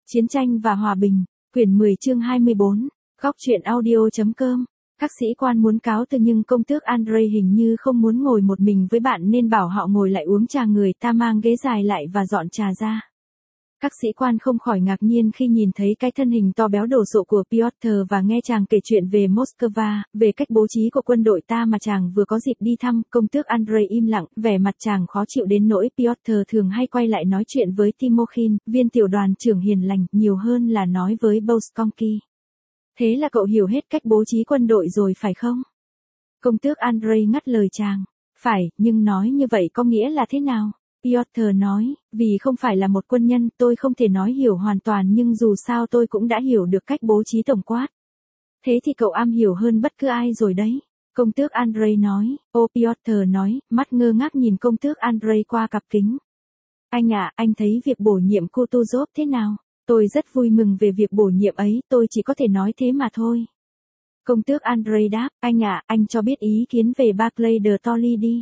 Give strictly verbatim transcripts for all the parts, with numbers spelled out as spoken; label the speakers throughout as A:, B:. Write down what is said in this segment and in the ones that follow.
A: Chiến tranh và hòa bình, quyển mười chương hai mươi bốn, góc truyện audio.com. Các sĩ quan muốn cáo từ nhưng công tước Andre hình như không muốn ngồi một mình với bạn nên bảo họ ngồi lại uống trà, người ta mang ghế dài lại và dọn trà ra. Các sĩ quan không khỏi ngạc nhiên khi nhìn thấy cái thân hình to béo đồ sộ của Piotr và nghe chàng kể chuyện về Moscow, về cách bố trí của quân đội ta mà chàng vừa có dịp đi thăm. Công tước Andre im lặng, vẻ mặt chàng khó chịu đến nỗi Piotr thường hay quay lại nói chuyện với Timokhin, viên tiểu đoàn trưởng hiền lành, nhiều hơn là nói với Boskonki. Thế là cậu hiểu hết cách bố trí quân đội rồi phải không? Công tước Andre ngắt lời chàng. Phải, nhưng nói như vậy có nghĩa là thế nào? Piotr nói, vì không phải là một quân nhân, tôi không thể nói hiểu hoàn toàn nhưng dù sao tôi cũng đã hiểu được cách bố trí tổng quát. Thế thì cậu am hiểu hơn bất cứ ai rồi đấy. Công tước Andre nói, ô Piotr nói, mắt ngơ ngác nhìn công tước Andre qua cặp kính. Anh ạ, à, anh thấy việc bổ nhiệm Kutuzov thế nào? Tôi rất vui mừng về việc bổ nhiệm ấy, tôi chỉ có thể nói thế mà thôi. Công tước Andre đáp, anh ạ, à, anh cho biết ý kiến về Barclay de Tolly đi.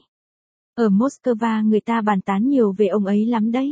A: Ở Moscow người ta bàn tán nhiều về ông ấy lắm đấy.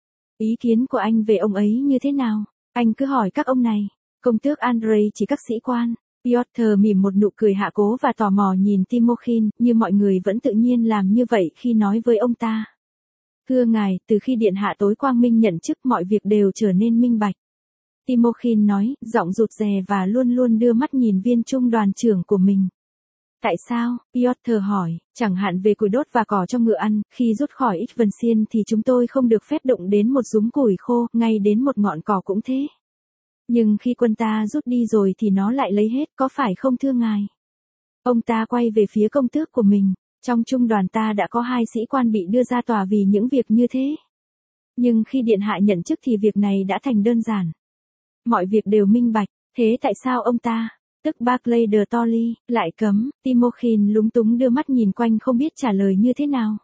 A: Ý kiến của anh về ông ấy như thế nào? Anh cứ hỏi các ông này. Công tước Andre chỉ các sĩ quan. Piotr mỉm một nụ cười hạ cố và tò mò nhìn Timokhin, như mọi người vẫn tự nhiên làm như vậy khi nói với ông ta. Thưa ngài, từ khi điện hạ tối quang minh nhận chức mọi việc đều trở nên minh bạch. Timokhin nói, giọng rụt rè và luôn luôn đưa mắt nhìn viên trung đoàn trưởng của mình. Tại sao? Piotr hỏi, chẳng hạn về củi đốt và cỏ cho ngựa ăn, khi rút khỏi Ixvensian thì chúng tôi không được phép đụng đến một dúm củi khô, ngay đến một ngọn cỏ cũng thế. Nhưng khi quân ta rút đi rồi thì nó lại lấy hết, có phải không thưa ngài? Ông ta quay về phía công tước của mình, trong trung đoàn ta đã có hai sĩ quan bị đưa ra tòa vì những việc như thế. Nhưng khi điện hạ nhận chức thì việc này đã thành đơn giản. Mọi việc đều minh bạch, thế tại sao ông ta, tức Barclay de Tolly, lại cấm? Timokhin lúng túng đưa mắt nhìn quanh không biết trả lời như thế nào.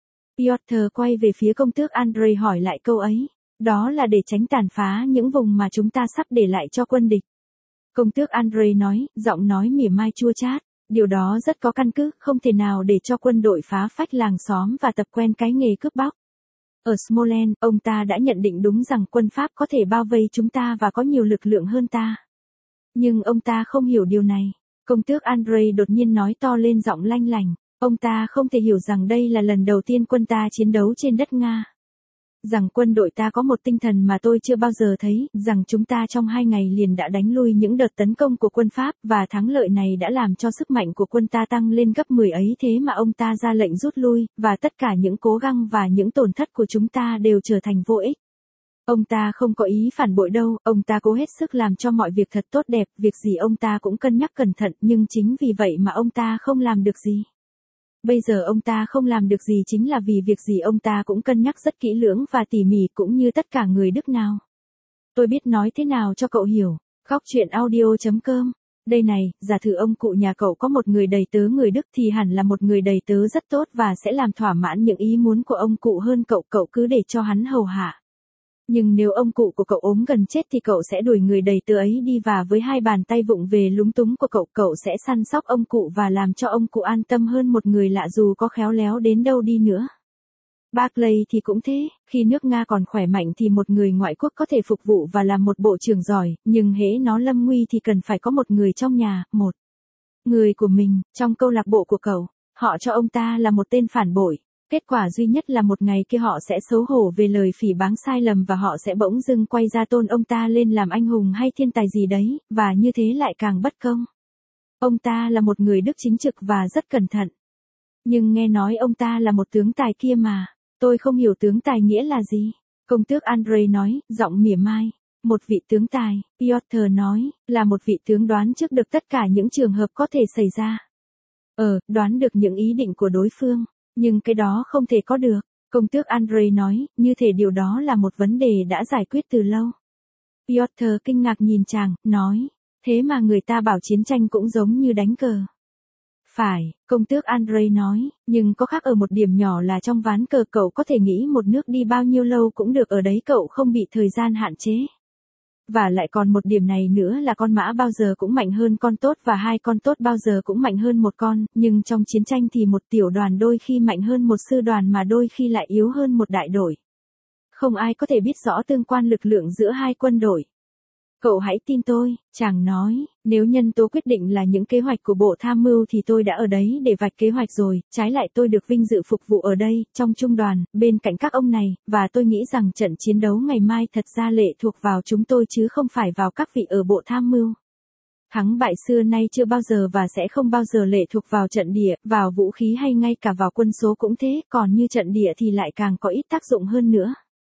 A: Piotr quay về phía công tước Andre hỏi lại câu ấy. Đó là để tránh tàn phá những vùng mà chúng ta sắp để lại cho quân địch. Công tước Andre nói, giọng nói mỉa mai chua chát. Điều đó rất có căn cứ, không thể nào để cho quân đội phá phách làng xóm và tập quen cái nghề cướp bóc. Ở Smolensk, ông ta đã nhận định đúng rằng quân Pháp có thể bao vây chúng ta và có nhiều lực lượng hơn ta. Nhưng ông ta không hiểu điều này. Công tước Andre đột nhiên nói to lên giọng lanh lành. Ông ta không thể hiểu rằng đây là lần đầu tiên quân ta chiến đấu trên đất Nga. Rằng quân đội ta có một tinh thần mà tôi chưa bao giờ thấy, rằng chúng ta trong hai ngày liền đã đánh lui những đợt tấn công của quân Pháp, và thắng lợi này đã làm cho sức mạnh của quân ta tăng lên gấp mười ấy, thế mà ông ta ra lệnh rút lui, và tất cả những cố gắng và những tổn thất của chúng ta đều trở thành vô ích. Ông ta không có ý phản bội đâu, ông ta cố hết sức làm cho mọi việc thật tốt đẹp, việc gì ông ta cũng cân nhắc cẩn thận, nhưng chính vì vậy mà ông ta không làm được gì. Bây giờ ông ta không làm được gì chính là vì việc gì ông ta cũng cân nhắc rất kỹ lưỡng và tỉ mỉ, cũng như tất cả người Đức nào. Tôi biết nói thế nào cho cậu hiểu. Góc truyện audio.com. Đây này, giả thử ông cụ nhà cậu có một người đầy tớ người Đức thì hẳn là một người đầy tớ rất tốt và sẽ làm thỏa mãn những ý muốn của ông cụ hơn cậu, cậu cứ để cho hắn hầu hạ. Nhưng nếu ông cụ của cậu ốm gần chết thì cậu sẽ đuổi người đầy tớ ấy đi, và với hai bàn tay vụng về lúng túng của cậu, cậu sẽ săn sóc ông cụ và làm cho ông cụ an tâm hơn một người lạ dù có khéo léo đến đâu đi nữa. Barclay thì cũng thế, khi nước Nga còn khỏe mạnh thì một người ngoại quốc có thể phục vụ và làm một bộ trưởng giỏi, nhưng hễ nó lâm nguy thì cần phải có một người trong nhà, một người của mình. Trong câu lạc bộ của cậu, họ cho ông ta là một tên phản bội. Kết quả duy nhất là một ngày kia họ sẽ xấu hổ về lời phỉ báng sai lầm và họ sẽ bỗng dưng quay ra tôn ông ta lên làm anh hùng hay thiên tài gì đấy, và như thế lại càng bất công. Ông ta là một người Đức chính trực và rất cẩn thận. Nhưng nghe nói ông ta là một tướng tài kia mà. Tôi không hiểu tướng tài nghĩa là gì. Công tước Andre nói, giọng mỉa mai. Một vị tướng tài, Piotr nói, là một vị tướng đoán trước được tất cả những trường hợp có thể xảy ra. Ờ, đoán được những ý định của đối phương. Nhưng cái đó không thể có được. Công tước Andre nói, như thể điều đó là một vấn đề đã giải quyết từ lâu. Piotr kinh ngạc nhìn chàng, nói, thế mà người ta bảo chiến tranh cũng giống như đánh cờ. Phải, công tước Andre nói, nhưng có khác ở một điểm nhỏ là trong ván cờ cậu có thể nghĩ một nước đi bao nhiêu lâu cũng được, ở đấy cậu không bị thời gian hạn chế. Và lại còn một điểm này nữa là con mã bao giờ cũng mạnh hơn con tốt và hai con tốt bao giờ cũng mạnh hơn một con, nhưng trong chiến tranh thì một tiểu đoàn đôi khi mạnh hơn một sư đoàn mà đôi khi lại yếu hơn một đại đội. Không ai có thể biết rõ tương quan lực lượng giữa hai quân đội. Cậu hãy tin tôi, chàng nói, nếu nhân tố quyết định là những kế hoạch của bộ tham mưu thì tôi đã ở đấy để vạch kế hoạch rồi, trái lại tôi được vinh dự phục vụ ở đây, trong trung đoàn, bên cạnh các ông này, và tôi nghĩ rằng trận chiến đấu ngày mai thật ra lệ thuộc vào chúng tôi chứ không phải vào các vị ở bộ tham mưu. Thắng bại xưa nay chưa bao giờ và sẽ không bao giờ lệ thuộc vào trận địa, vào vũ khí hay ngay cả vào quân số cũng thế, còn như trận địa thì lại càng có ít tác dụng hơn nữa.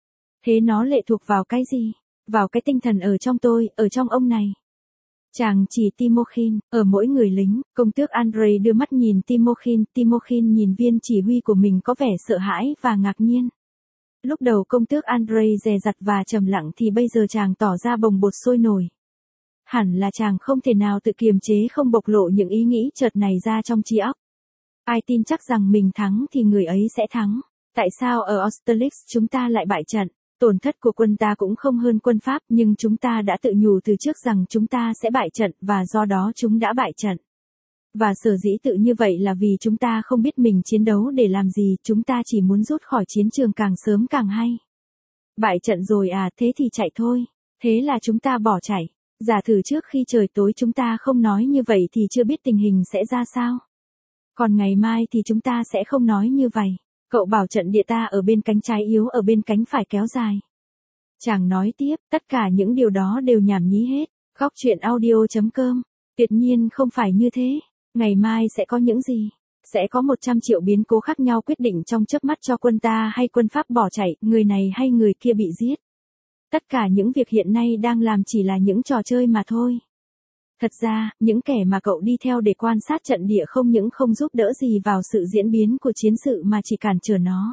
A: Thế nó lệ thuộc vào cái gì? Vào cái tinh thần ở trong tôi, ở trong ông này. Chàng chỉ Timokhin, ở mỗi người lính, công tước Andrei đưa mắt nhìn Timokhin, Timokhin nhìn viên chỉ huy của mình có vẻ sợ hãi và ngạc nhiên. Lúc đầu công tước Andrei dè dặt và trầm lặng thì bây giờ chàng tỏ ra bồng bột sôi nổi. Hẳn là chàng không thể nào tự kiềm chế không bộc lộ những ý nghĩ chợt này ra trong trí óc. Ai tin chắc rằng mình thắng thì người ấy sẽ thắng. Tại sao ở Austerlitz chúng ta lại bại trận? Tổn thất của quân ta cũng không hơn quân Pháp nhưng chúng ta đã tự nhủ từ trước rằng chúng ta sẽ bại trận và do đó chúng đã bại trận. Và sở dĩ tự như vậy là vì chúng ta không biết mình chiến đấu để làm gì, chúng ta chỉ muốn rút khỏi chiến trường càng sớm càng hay. Bại trận rồi à, thế thì chạy thôi. Thế là chúng ta bỏ chạy. Giả thử trước khi trời tối chúng ta không nói như vậy thì chưa biết tình hình sẽ ra sao. Còn ngày mai thì chúng ta sẽ không nói như vậy. Cậu bảo trận địa ta ở bên cánh trái yếu ở bên cánh phải kéo dài. Chàng nói tiếp, tất cả những điều đó đều nhảm nhí hết. Góc truyện audio chấm com. Tuyệt nhiên không phải như thế. Ngày mai sẽ có những gì? Sẽ có một trăm triệu biến cố khác nhau quyết định trong chớp mắt cho quân ta hay quân Pháp bỏ chạy, người này hay người kia bị giết. Tất cả những việc hiện nay đang làm chỉ là những trò chơi mà thôi. Thật ra, những kẻ mà cậu đi theo để quan sát trận địa không những không giúp đỡ gì vào sự diễn biến của chiến sự mà chỉ cản trở nó.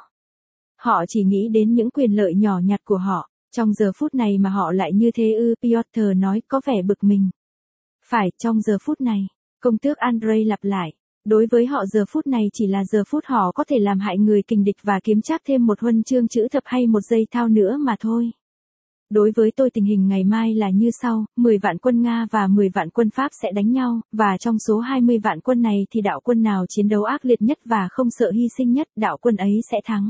A: Họ chỉ nghĩ đến những quyền lợi nhỏ nhặt của họ, trong giờ phút này mà họ lại như thế ư, Piotr nói có vẻ bực mình. Phải, trong giờ phút này, công tước Andrei lặp lại, đối với họ giờ phút này chỉ là giờ phút họ có thể làm hại người kình địch và kiếm trác thêm một huân chương chữ thập hay một dây thao nữa mà thôi. Đối với tôi tình hình ngày mai là như sau, mười vạn quân Nga và mười vạn quân Pháp sẽ đánh nhau, và trong số hai mươi vạn quân này thì đạo quân nào chiến đấu ác liệt nhất và không sợ hy sinh nhất, đạo quân ấy sẽ thắng.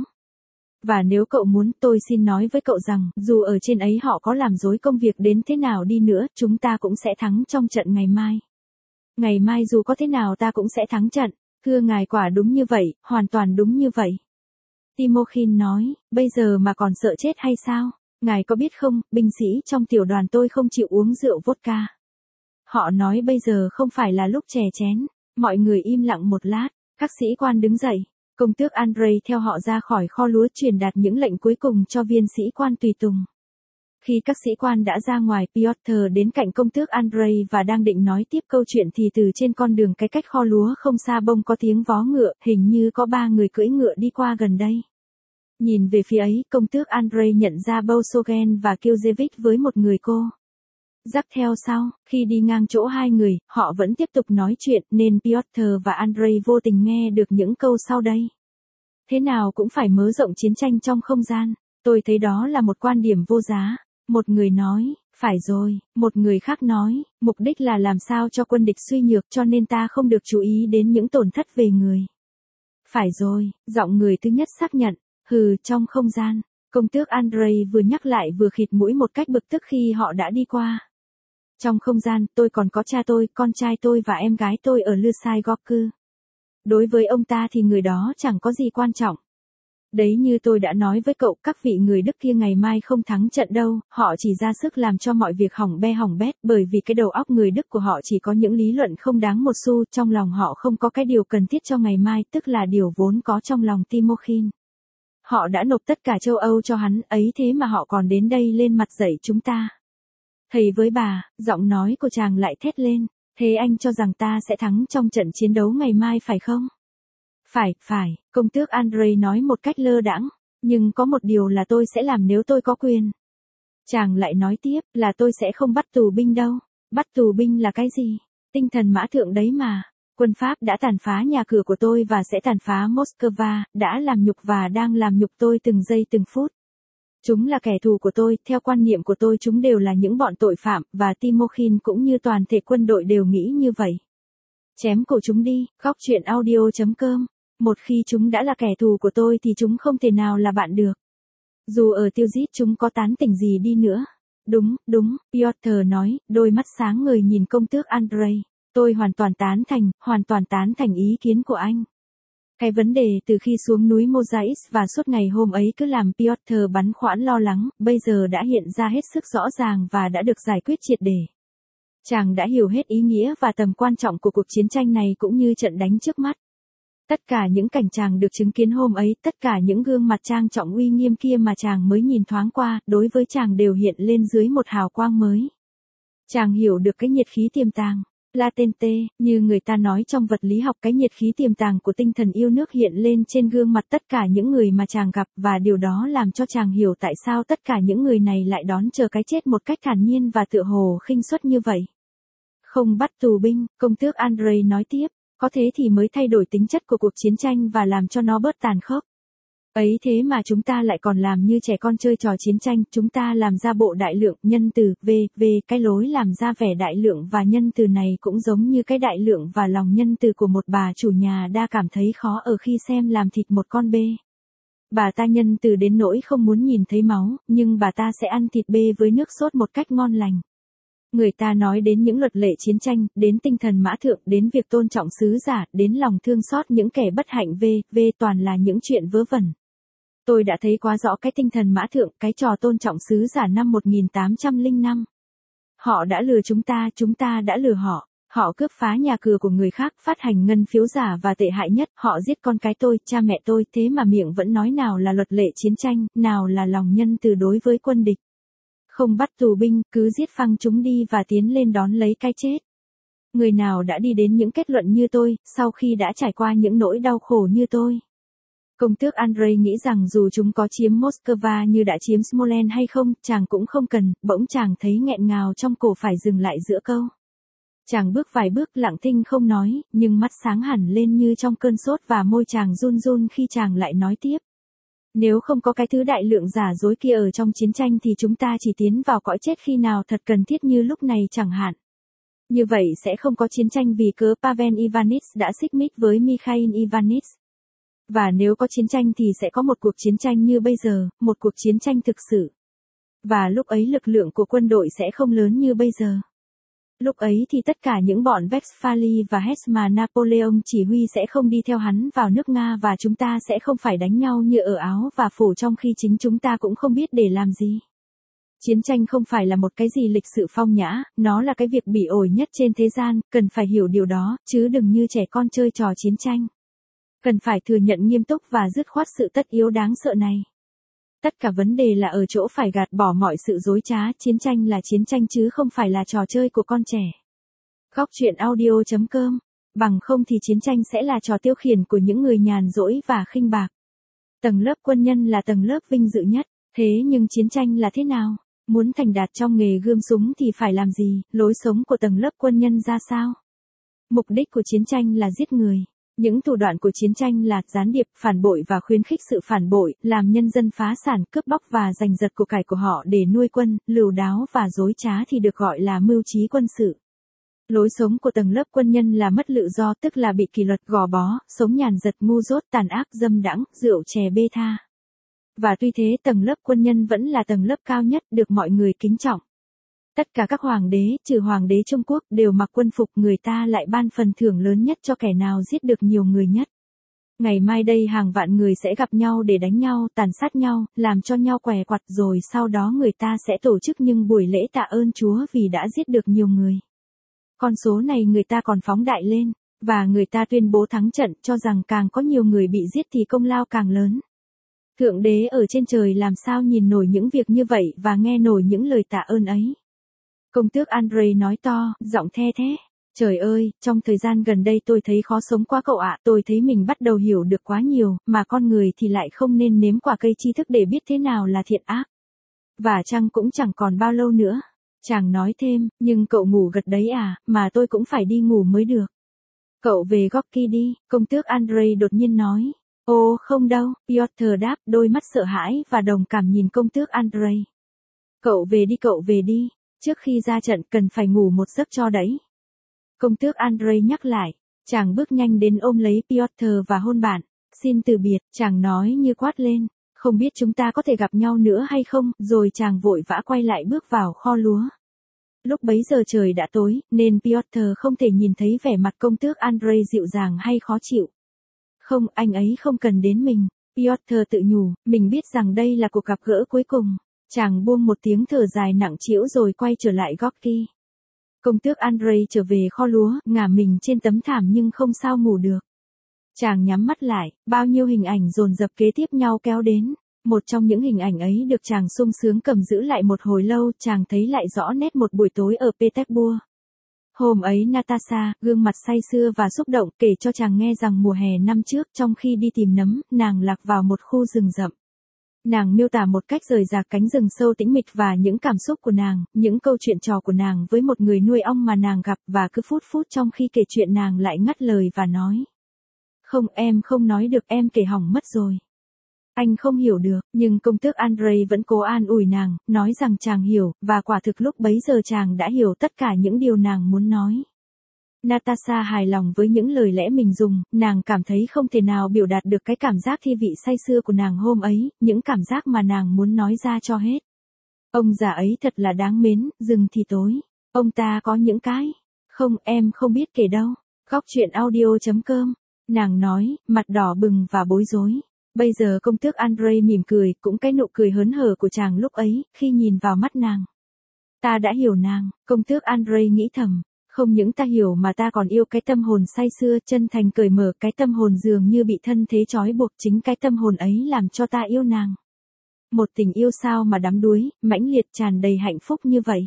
A: Và nếu cậu muốn, tôi xin nói với cậu rằng, dù ở trên ấy họ có làm dối công việc đến thế nào đi nữa, chúng ta cũng sẽ thắng trong trận ngày mai. Ngày mai dù có thế nào ta cũng sẽ thắng trận, thưa ngài quả đúng như vậy, hoàn toàn đúng như vậy. Timokhin nói, bây giờ mà còn sợ chết hay sao? Ngài có biết không, binh sĩ trong tiểu đoàn tôi không chịu uống rượu vodka. Họ nói bây giờ không phải là lúc chè chén. Mọi người im lặng một lát, các sĩ quan đứng dậy. Công tước Andrei theo họ ra khỏi kho lúa truyền đạt những lệnh cuối cùng cho viên sĩ quan tùy tùng. Khi các sĩ quan đã ra ngoài, Piotr đến cạnh công tước Andrei và đang định nói tiếp câu chuyện thì từ trên con đường cái cách kho lúa không xa bông có tiếng vó ngựa, hình như có ba người cưỡi ngựa đi qua gần đây. Nhìn về phía ấy, công tước Andrei nhận ra Bolsogen và Kielzevich với một người cô. Dắt theo sau, khi đi ngang chỗ hai người, họ vẫn tiếp tục nói chuyện nên Piotr và Andrei vô tình nghe được những câu sau đây. Thế nào cũng phải mở rộng chiến tranh trong không gian, tôi thấy đó là một quan điểm vô giá. Một người nói, phải rồi, một người khác nói, mục đích là làm sao cho quân địch suy nhược cho nên ta không được chú ý đến những tổn thất về người. Phải rồi, giọng người thứ nhất xác nhận. Hừ, trong không gian, công tước Andrei vừa nhắc lại vừa khịt mũi một cách bực tức khi họ đã đi qua. Trong không gian, tôi còn có cha tôi, con trai tôi và em gái tôi ở Lysai Gorky. Đối với ông ta thì người đó chẳng có gì quan trọng. Đấy như tôi đã nói với cậu, các vị người Đức kia ngày mai không thắng trận đâu, họ chỉ ra sức làm cho mọi việc hỏng be hỏng bét bởi vì cái đầu óc người Đức của họ chỉ có những lý luận không đáng một xu, trong lòng họ không có cái điều cần thiết cho ngày mai, tức là điều vốn có trong lòng Timokhin. Họ đã nộp tất cả châu Âu cho hắn, ấy thế mà họ còn đến đây lên mặt dạy chúng ta. Thầy với bà, giọng nói của chàng lại thét lên, thế anh cho rằng ta sẽ thắng trong trận chiến đấu ngày mai phải không? Phải, phải, công tước Andrei nói một cách lơ đãng, nhưng có một điều là tôi sẽ làm nếu tôi có quyền. Chàng lại nói tiếp, là tôi sẽ không bắt tù binh đâu. Bắt tù binh là cái gì? Tinh thần mã thượng đấy mà. Quân Pháp đã tàn phá nhà cửa của tôi và sẽ tàn phá Moscow, đã làm nhục và đang làm nhục tôi từng giây từng phút. Chúng là kẻ thù của tôi, theo quan niệm của tôi chúng đều là những bọn tội phạm, và Timokhin cũng như toàn thể quân đội đều nghĩ như vậy. Chém cổ chúng đi, góc truyện audio chấm com. Một khi chúng đã là kẻ thù của tôi thì chúng không thể nào là bạn được. Dù ở tiêu diệt chúng có tán tỉnh gì đi nữa. Đúng, đúng, Piotr nói, đôi mắt sáng ngời nhìn công tước Andrei. Tôi hoàn toàn tán thành, hoàn toàn tán thành ý kiến của anh. Cái vấn đề từ khi xuống núi Mosaic và suốt ngày hôm ấy cứ làm Piotr băn khoăn lo lắng, bây giờ đã hiện ra hết sức rõ ràng và đã được giải quyết triệt để. Chàng đã hiểu hết ý nghĩa và tầm quan trọng của cuộc chiến tranh này cũng như trận đánh trước mắt. Tất cả những cảnh chàng được chứng kiến hôm ấy, tất cả những gương mặt trang trọng uy nghiêm kia mà chàng mới nhìn thoáng qua, đối với chàng đều hiện lên dưới một hào quang mới. Chàng hiểu được cái nhiệt khí tiềm tàng, latente, như người ta nói trong vật lý học, cái nhiệt khí tiềm tàng của tinh thần yêu nước hiện lên trên gương mặt tất cả những người mà chàng gặp, và điều đó làm cho chàng hiểu tại sao tất cả những người này lại đón chờ cái chết một cách thản nhiên và tựa hồ khinh suất như vậy. Không bắt tù binh, công tước Andrei nói tiếp. Có thế thì mới thay đổi tính chất của cuộc chiến tranh và làm cho nó bớt tàn khốc. Ấy thế mà chúng ta lại còn làm như trẻ con chơi trò chiến tranh, chúng ta làm ra bộ đại lượng, nhân từ, về, về, cái lối làm ra vẻ đại lượng và nhân từ này cũng giống như cái đại lượng và lòng nhân từ của một bà chủ nhà đa cảm thấy khó ở khi xem làm thịt một con bê. Bà ta nhân từ đến nỗi không muốn nhìn thấy máu, nhưng bà ta sẽ ăn thịt bê với nước sốt một cách ngon lành. Người ta nói đến những luật lệ chiến tranh, đến tinh thần mã thượng, đến việc tôn trọng sứ giả, đến lòng thương xót những kẻ bất hạnh về, về toàn là những chuyện vớ vẩn. Tôi đã thấy quá rõ cái tinh thần mã thượng, cái trò tôn trọng sứ giả năm một nghìn tám trăm lẻ năm. Họ đã lừa chúng ta, chúng ta đã lừa họ. Họ cướp phá nhà cửa của người khác, phát hành ngân phiếu giả và tệ hại nhất, họ giết con cái tôi, cha mẹ tôi, thế mà miệng vẫn nói nào là luật lệ chiến tranh, nào là lòng nhân từ đối với quân địch. Không bắt tù binh, cứ giết phăng chúng đi và tiến lên đón lấy cái chết. Người nào đã đi đến những kết luận như tôi, sau khi đã trải qua những nỗi đau khổ như tôi? Công tước Andrei nghĩ rằng dù chúng có chiếm Moscow như đã chiếm Smolensk hay không, chàng cũng không cần, bỗng chàng thấy nghẹn ngào trong cổ phải dừng lại giữa câu. Chàng bước vài bước lặng thinh không nói, nhưng mắt sáng hẳn lên như trong cơn sốt và môi chàng run run khi chàng lại nói tiếp. Nếu không có cái thứ đại lượng giả dối kia ở trong chiến tranh thì chúng ta chỉ tiến vào cõi chết khi nào thật cần thiết như lúc này chẳng hạn. Như vậy sẽ không có chiến tranh vì cớ Pavel Ivanich đã xích mích với Mikhail Ivanich. Và nếu có chiến tranh thì sẽ có một cuộc chiến tranh như bây giờ, một cuộc chiến tranh thực sự. Và lúc ấy lực lượng của quân đội sẽ không lớn như bây giờ. Lúc ấy thì tất cả những bọn Westphalia và Hesse mà Napoleon chỉ huy sẽ không đi theo hắn vào nước Nga và chúng ta sẽ không phải đánh nhau như ở Áo và Phổ trong khi chính chúng ta cũng không biết để làm gì. Chiến tranh không phải là một cái gì lịch sự phong nhã, nó là cái việc bỉ ổi nhất trên thế gian, cần phải hiểu điều đó, chứ đừng như trẻ con chơi trò chiến tranh. Cần phải thừa nhận nghiêm túc và dứt khoát sự tất yếu đáng sợ này. Tất cả vấn đề là ở chỗ phải gạt bỏ mọi sự dối trá, chiến tranh là chiến tranh chứ không phải là trò chơi của con trẻ. Góc truyện audio chấm com, bằng không thì chiến tranh sẽ là trò tiêu khiển của những người nhàn rỗi và khinh bạc. Tầng lớp quân nhân là tầng lớp vinh dự nhất, thế nhưng chiến tranh là thế nào? Muốn thành đạt trong nghề gươm súng thì phải làm gì, lối sống của tầng lớp quân nhân ra sao? Mục đích của chiến tranh là giết người. Những thủ đoạn của chiến tranh là gián điệp, phản bội và khuyến khích sự phản bội, làm nhân dân phá sản, cướp bóc và giành giật của cải của họ để nuôi quân, lừa đảo và dối trá thì được gọi là mưu trí quân sự. Lối sống của tầng lớp quân nhân là mất tự do, tức là bị kỷ luật gò bó, sống nhàn giật, ngu dốt, tàn ác, dâm đãng, rượu chè bê tha. Và tuy thế tầng lớp quân nhân vẫn là tầng lớp cao nhất, được mọi người kính trọng. Tất cả các hoàng đế, trừ hoàng đế Trung Quốc, đều mặc quân phục, người ta lại ban phần thưởng lớn nhất cho kẻ nào giết được nhiều người nhất. Ngày mai đây hàng vạn người sẽ gặp nhau để đánh nhau, tàn sát nhau, làm cho nhau què quặt, rồi sau đó người ta sẽ tổ chức những buổi lễ tạ ơn Chúa vì đã giết được nhiều người. Con số này người ta còn phóng đại lên, và người ta tuyên bố thắng trận, cho rằng càng có nhiều người bị giết thì công lao càng lớn. Thượng đế ở trên trời làm sao nhìn nổi những việc như vậy và nghe nổi những lời tạ ơn ấy. Công tước Andrei nói to, giọng the thé. Trời ơi, trong thời gian gần đây tôi thấy khó sống quá cậu ạ, tôi thấy mình bắt đầu hiểu được quá nhiều, mà con người thì lại không nên nếm quả cây tri thức để biết thế nào là thiện ác. Và chăng cũng chẳng còn bao lâu nữa. Chàng nói thêm, nhưng cậu ngủ gật đấy à, mà tôi cũng phải đi ngủ mới được. Cậu về Gorky đi, công tước Andrei đột nhiên nói. Ô không đâu, Piotr đáp, đôi mắt sợ hãi và đồng cảm nhìn công tước Andrei. Cậu về đi cậu về đi. Trước khi ra trận cần phải ngủ một giấc cho đấy. Công tước Andrei nhắc lại, chàng bước nhanh đến ôm lấy Piotr và hôn bạn, xin từ biệt, chàng nói như quát lên, Không biết chúng ta có thể gặp nhau nữa hay không, rồi chàng vội vã quay lại bước vào kho lúa. Lúc bấy giờ trời đã tối, nên Piotr không thể nhìn thấy vẻ mặt công tước Andrei dịu dàng hay khó chịu. Không, anh ấy không cần đến mình. Piotr tự nhủ, mình biết rằng đây là cuộc gặp gỡ cuối cùng. Chàng buông một tiếng thở dài nặng trĩu rồi quay trở lại Gorky. Công tước Andrei trở về kho lúa, ngả mình trên tấm thảm nhưng không sao ngủ được. Chàng nhắm mắt lại, bao nhiêu hình ảnh dồn dập kế tiếp nhau kéo đến. Một trong những hình ảnh ấy được chàng sung sướng cầm giữ lại một hồi lâu, chàng thấy lại rõ nét một buổi tối ở Petersburg. Hôm ấy Natasha, gương mặt say sưa và xúc động, kể cho chàng nghe rằng mùa hè năm trước, trong khi đi tìm nấm, nàng lạc vào một khu rừng rậm. Nàng miêu tả một cách rời rạc cánh rừng sâu tĩnh mịch và những cảm xúc của nàng, những câu chuyện trò của nàng với một người nuôi ong mà nàng gặp, và cứ phút phút trong khi kể chuyện nàng lại ngắt lời và nói. Không, em không nói được, em kể hỏng mất rồi. Anh không hiểu được, nhưng công tước Andrei vẫn cố an ủi nàng, nói rằng chàng hiểu, và quả thực lúc bấy giờ chàng đã hiểu tất cả những điều nàng muốn nói. Natasha hài lòng với những lời lẽ mình dùng, nàng cảm thấy không thể nào biểu đạt được cái cảm giác thi vị say sưa của nàng hôm ấy, những cảm giác mà nàng muốn nói ra cho hết. Ông già ấy thật là đáng mến, rừng thì tối. Ông ta có những cái. Không, em không biết kể đâu. Góc chuyện audio chấm com. Nàng nói, mặt đỏ bừng và bối rối. Bây giờ công tước Andrei mỉm cười, cũng cái nụ cười hớn hở của chàng lúc ấy, khi nhìn vào mắt nàng. Ta đã hiểu nàng, công tước Andrei nghĩ thầm. Không những ta hiểu mà ta còn yêu cái tâm hồn say sưa, chân thành cởi mở, cái tâm hồn dường như bị thân thế trói buộc, chính cái tâm hồn ấy làm cho ta yêu nàng. Một tình yêu sao mà đắm đuối, mãnh liệt, tràn đầy hạnh phúc như vậy.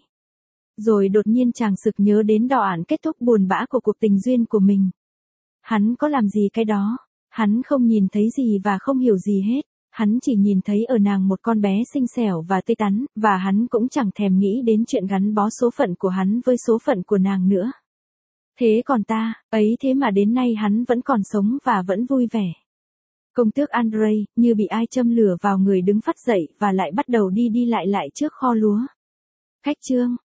A: Rồi đột nhiên chàng sực nhớ đến đoạn kết thúc buồn bã của cuộc tình duyên của mình. Hắn có làm gì cái đó? Hắn không nhìn thấy gì và không hiểu gì hết. Hắn chỉ nhìn thấy ở nàng một con bé xinh xẻo và tươi tắn, và hắn cũng chẳng thèm nghĩ đến chuyện gắn bó số phận của hắn với số phận của nàng nữa. Thế còn ta, ấy thế mà đến nay hắn vẫn còn sống và vẫn vui vẻ. Công tước Andrei, như bị ai châm lửa vào người đứng phắt dậy và lại bắt đầu đi đi lại lại trước kho lúa. Khách trương,